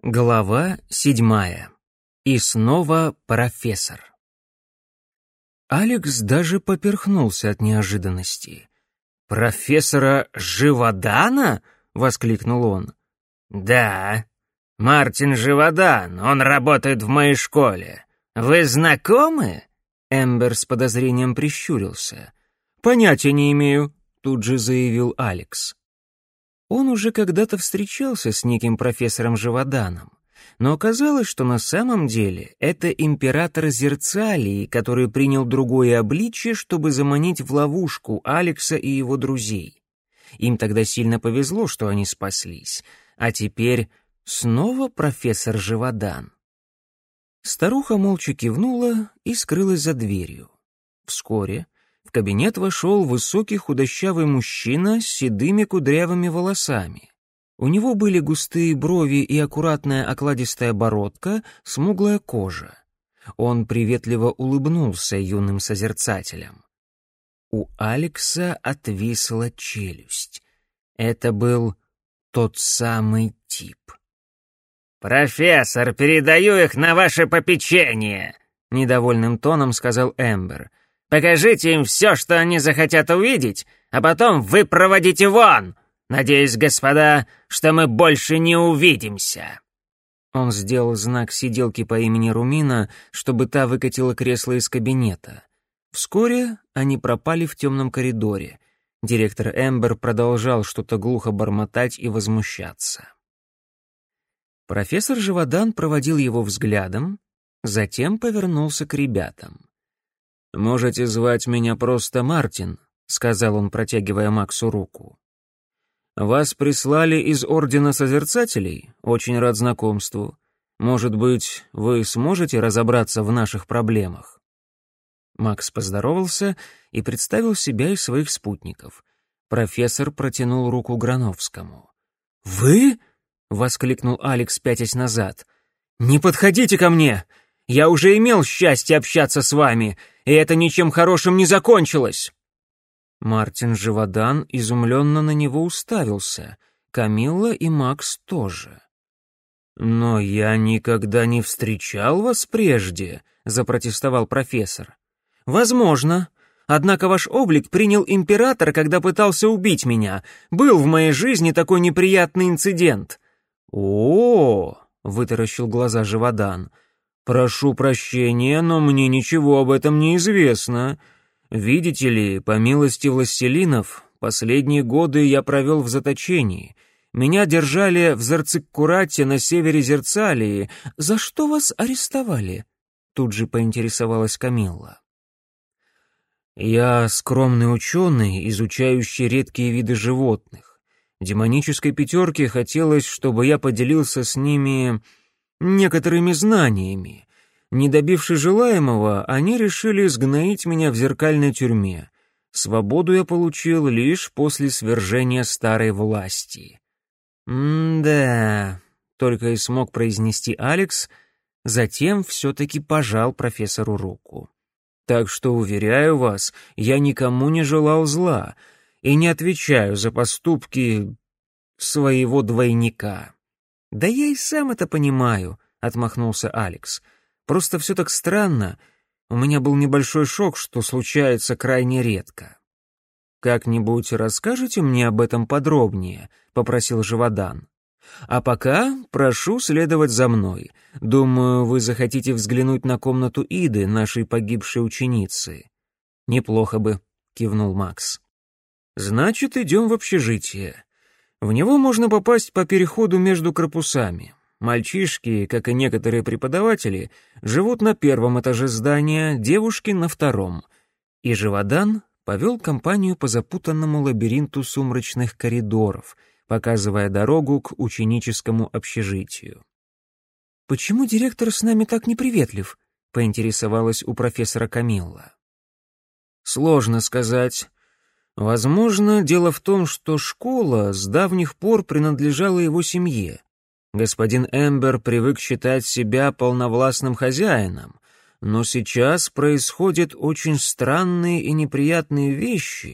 Глава 7. И снова профессор. Алекс даже поперхнулся от неожиданности. «Профессора Живодана?» — воскликнул он. «Да, Мартин Живодан, он работает в моей школе. Вы знакомы?» Эмбер с подозрением прищурился. «Понятия не имею», — тут же заявил Алекс. Он уже когда-то встречался с неким профессором Живоданом, но оказалось, что на самом деле это император Зерцалии, который принял другое обличие, чтобы заманить в ловушку Алекса и его друзей. Им тогда сильно повезло, что они спаслись, а теперь снова профессор Живодан. Старуха молча кивнула и скрылась за дверью. Вскоре в кабинет вошел высокий худощавый мужчина с седыми кудрявыми волосами. У него были густые брови и аккуратная окладистая бородка, смуглая кожа. Он приветливо улыбнулся юным созерцателям. У Алекса отвисла челюсть. Это был тот самый тип. «Профессор, передаю их на ваше попечение», — недовольным тоном сказал Эмбер. «Покажите им все, что они захотят увидеть, а потом вы проводите вон. Надеюсь, господа, что мы больше не увидимся». Он сделал знак сиделке по имени Румина, чтобы та выкатила кресло из кабинета. Вскоре они пропали в темном коридоре. Директор Эмбер продолжал что-то глухо бормотать и возмущаться. Профессор Живодан проводил его взглядом, затем повернулся к ребятам. «Можете звать меня просто Мартин», — сказал он, протягивая Максу руку. «Вас прислали из Ордена Созерцателей? Очень рад знакомству. Может быть, вы сможете разобраться в наших проблемах?» Макс поздоровался и представил себя и своих спутников. Профессор протянул руку Грановскому. «Вы?» — воскликнул Алекс, пятясь назад. «Не подходите ко мне! Я уже имел счастье общаться с вами, и это ничем хорошим не закончилось!» Мартин Живодан изумленно на него уставился, Камилла и Макс тоже. «Но я никогда не встречал вас прежде», — запротестовал профессор. «Возможно. Однако ваш облик принял император, когда пытался убить меня. Был в моей жизни такой неприятный инцидент». «О-о-о!» — вытаращил глаза Живодан. «Прошу прощения, но мне ничего об этом не известно. Видите ли, по милости властелинов, последние годы я провел в заточении. Меня держали в Зерциккурате на севере Зерцалии. За что вас арестовали?» Тут же поинтересовалась Камилла. «Я скромный ученый, изучающий редкие виды животных. Демонической пятерке хотелось, чтобы я поделился с ними некоторыми знаниями. Не добившись желаемого, они решили сгноить меня в зеркальной тюрьме. Свободу я получил лишь после свержения старой власти». «М-да», — только и смог произнести Алекс, затем все-таки пожал профессору руку. «Так что, уверяю вас, я никому не желал зла и не отвечаю за поступки своего двойника». «Да я и сам это понимаю», — отмахнулся Алекс. «Просто все так странно. У меня был небольшой шок, что случается крайне редко». «Как-нибудь расскажете мне об этом подробнее?» — попросил Живодан. «А пока прошу следовать за мной. Думаю, вы захотите взглянуть на комнату Иды, нашей погибшей ученицы». «Неплохо бы», — кивнул Макс. «Значит, идем в общежитие. В него можно попасть по переходу между корпусами. Мальчишки, как и некоторые преподаватели, живут на первом этаже здания, девушки — на втором». И Живодан повел компанию по запутанному лабиринту сумрачных коридоров, показывая дорогу к ученическому общежитию. «Почему директор с нами так неприветлив?» — поинтересовалась у профессора Камилла. «Сложно сказать. Возможно, дело в том, что школа с давних пор принадлежала его семье. Господин Эмбер привык считать себя полновластным хозяином, но сейчас происходят очень странные и неприятные вещи,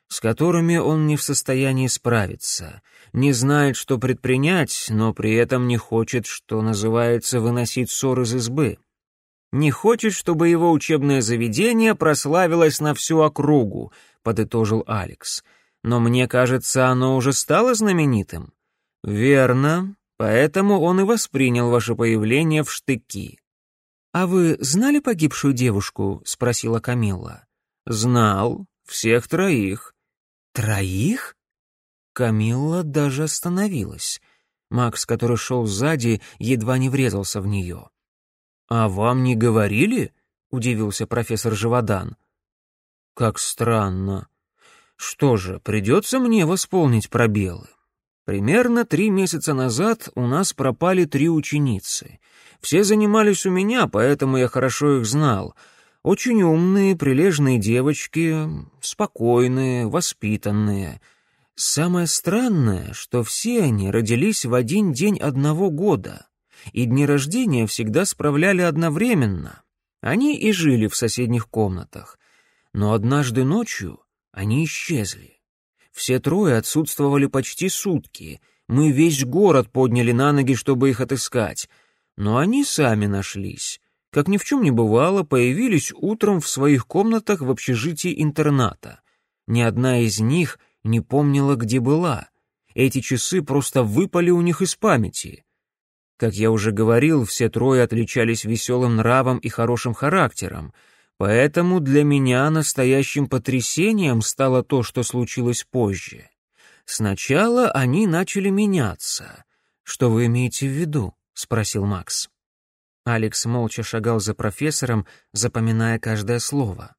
с которыми он не в состоянии справиться, не знает, что предпринять, но при этом не хочет, что называется, выносить ссор из избы. Не хочет, чтобы его учебное заведение прославилось на всю округу, подытожил Алекс. Но мне кажется, оно уже стало знаменитым. Верно, поэтому он и воспринял ваше появление в штыки. А вы знали погибшую девушку? Спросила Камилла. Знал, всех троих. Троих? Камилла даже остановилась. Макс, который шел сзади, едва не врезался в нее. «А вам не говорили?» — удивился профессор Живодан. «Как странно. Что же, придется мне восполнить пробелы. Примерно 3 месяца назад у нас пропали 3 ученицы. Все занимались у меня, поэтому я хорошо их знал. Очень умные, прилежные девочки, спокойные, воспитанные. Самое странное, что все они родились в один день одного года, и дни рождения всегда справляли одновременно. Они и жили в соседних комнатах. Но однажды ночью они исчезли. Все 3 отсутствовали почти сутки. Мы весь город подняли на ноги, чтобы их отыскать. Но они сами нашлись. Как ни в чем не бывало, появились утром в своих комнатах в общежитии интерната. Ни одна из них не помнила, где была. Эти часы просто выпали у них из памяти. Как я уже говорил, все 3 отличались веселым нравом и хорошим характером, поэтому для меня настоящим потрясением стало то, что случилось позже. Сначала они начали меняться. «Что вы имеете в виду?» — спросил Макс. Алекс молча шагал за профессором, запоминая каждое слово.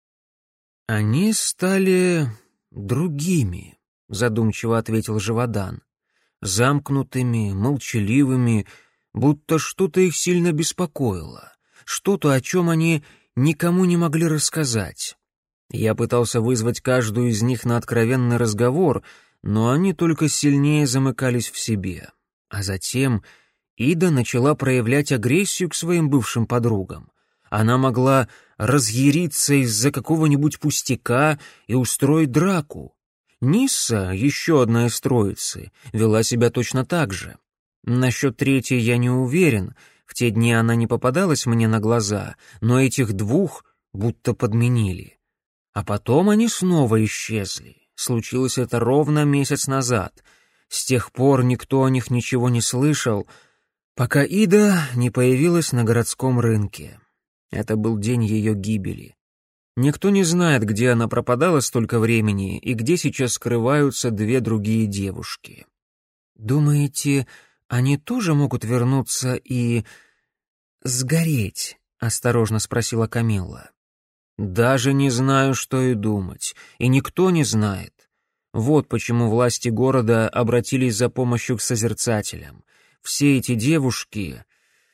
«Они стали другими», — задумчиво ответил Живодан. «Замкнутыми, молчаливыми, будто что-то их сильно беспокоило, что-то, о чем они никому не могли рассказать. Я пытался вызвать каждую из них на откровенный разговор, но они только сильнее замыкались в себе. А затем Ида начала проявлять агрессию к своим бывшим подругам. Она могла разъяриться из-за какого-нибудь пустяка и устроить драку. Нисса, еще одна из троицы, вела себя точно так же. Насчет 3-й я не уверен, в те дни она не попадалась мне на глаза, но этих 2 будто подменили. А потом они снова исчезли. Случилось это ровно месяц назад. С тех пор никто о них ничего не слышал, пока Ида не появилась на городском рынке. Это был день ее гибели. Никто не знает, где она пропадала столько времени и где сейчас скрываются 2 другие девушки. «Думаете, они тоже могут вернуться и сгореть?» — осторожно спросила Камилла. «Даже не знаю, что и думать, и никто не знает. Вот почему власти города обратились за помощью к созерцателям. Все эти девушки...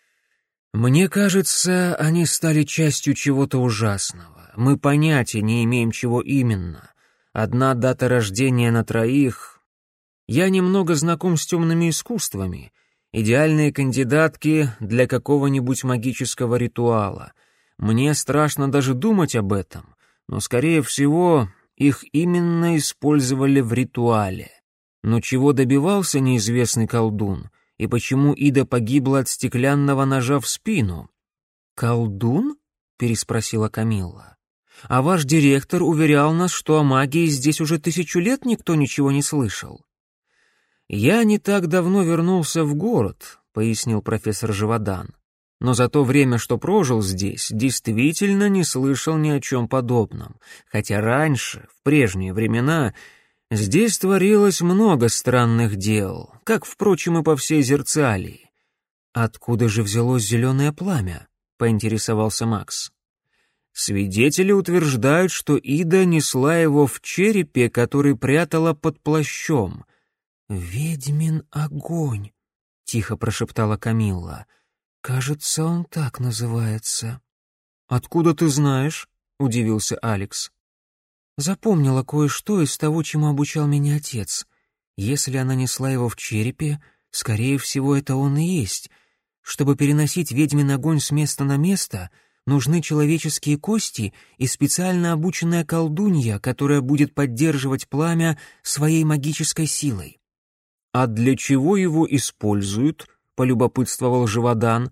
Мне кажется, они стали частью чего-то ужасного. Мы понятия не имеем, чего именно. Одна дата рождения на 3. Я немного знаком с темными искусствами. Идеальные кандидатки для какого-нибудь магического ритуала. Мне страшно даже думать об этом, но, скорее всего, их именно использовали в ритуале. Но чего добивался неизвестный колдун? И почему Ида погибла от стеклянного ножа в спину? «Колдун?» — переспросила Камилла. «А ваш директор уверял нас, что о магии здесь уже 1000 лет никто ничего не слышал». «Я не так давно вернулся в город», — пояснил профессор Живодан. «Но за то время, что прожил здесь, действительно не слышал ни о чем подобном. Хотя раньше, в прежние времена, здесь творилось много странных дел, как, впрочем, и по всей Зерциалии». «Откуда же взялось зеленое пламя?» — поинтересовался Макс. «Свидетели утверждают, что Ида несла его в черепе, который прятала под плащом». «Ведьмин огонь», — тихо прошептала Камилла. «Кажется, он так называется». «Откуда ты знаешь?» — удивился Алекс. «Запомнила кое-что из того, чему обучал меня отец. Если она несла его в черепе, скорее всего, это он и есть. Чтобы переносить ведьмин огонь с места на место, нужны человеческие кости и специально обученная колдунья, которая будет поддерживать пламя своей магической силой». «А для чего его используют?» — полюбопытствовал Живодан.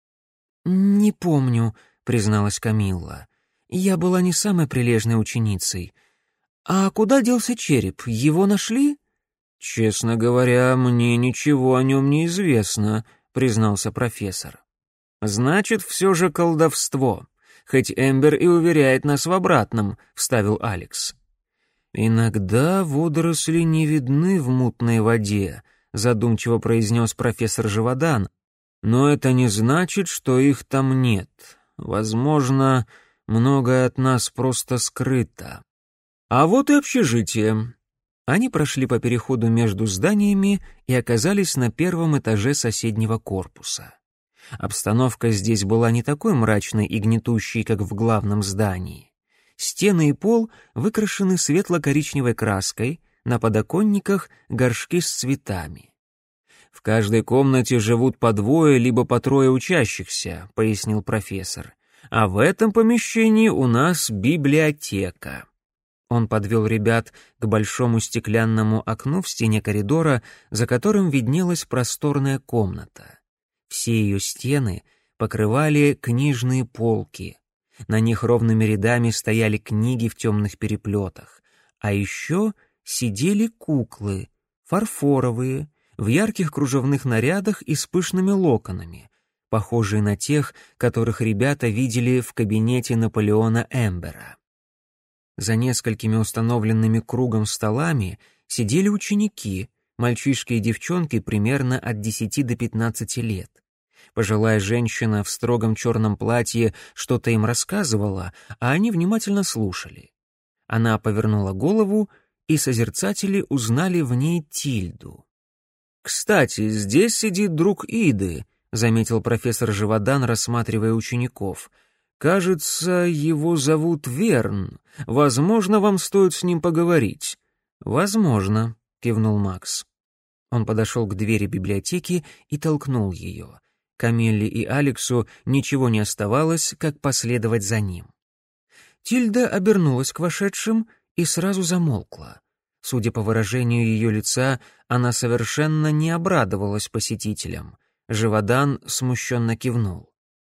«Не помню», — призналась Камилла. «Я была не самой прилежной ученицей. А куда делся череп? Его нашли?» «Честно говоря, мне ничего о нем не известно», — признался профессор. «Значит, все же колдовство, хоть Эмбер и уверяет нас в обратном», — вставил Алекс. «Иногда водоросли не видны в мутной воде», — задумчиво произнес профессор Живодан. «Но это не значит, что их там нет. Возможно, многое от нас просто скрыто». «А вот и общежитие». Они прошли по переходу между зданиями и оказались на первом этаже соседнего корпуса. Обстановка здесь была не такой мрачной и гнетущей, как в главном здании. Стены и пол выкрашены светло-коричневой краской, на подоконниках горшки с цветами. «В каждой комнате живут по двое либо по трое учащихся», — пояснил профессор. «А в этом помещении у нас библиотека». Он подвел ребят к большому стеклянному окну в стене коридора, за которым виднелась просторная комната. Все ее стены покрывали книжные полки. На них ровными рядами стояли книги в темных переплетах. А еще сидели куклы, фарфоровые, в ярких кружевных нарядах и с пышными локонами, похожие на тех, которых ребята видели в кабинете Наполеона Эмбера. За несколькими установленными кругом столами сидели ученики, мальчишки и девчонки примерно от 10 до 15 лет. Пожилая женщина в строгом черном платье что-то им рассказывала, а они внимательно слушали. Она повернула голову, и созерцатели узнали в ней Тильду. «Кстати, здесь сидит друг Иды», — заметил профессор Живодан, рассматривая учеников. «Кажется, его зовут Верн. Возможно, вам стоит с ним поговорить». «Возможно», — кивнул Макс. Он подошел к двери библиотеки и толкнул ее. Камилле и Алексу ничего не оставалось, как последовать за ним. Тильда обернулась к вошедшим и сразу замолкла. Судя по выражению ее лица, она совершенно не обрадовалась посетителям. Живодан смущенно кивнул.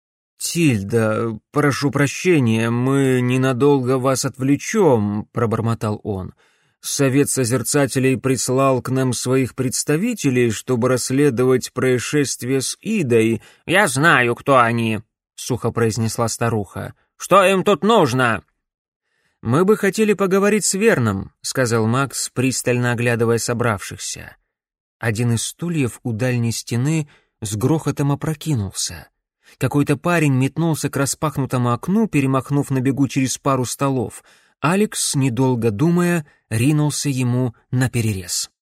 «Тильда, прошу прощения, мы ненадолго вас отвлечем», — пробормотал он. «Совет Созерцателей прислал к нам своих представителей, чтобы расследовать происшествие с Идой». «Я знаю, кто они», — сухо произнесла старуха. «Что им тут нужно?» «Мы бы хотели поговорить с Верном», — сказал Макс, пристально оглядывая собравшихся. Один из стульев у дальней стены с грохотом опрокинулся. Какой-то парень метнулся к распахнутому окну, перемахнув на бегу через пару столов. Алекс, недолго думая, ринулся ему наперерез.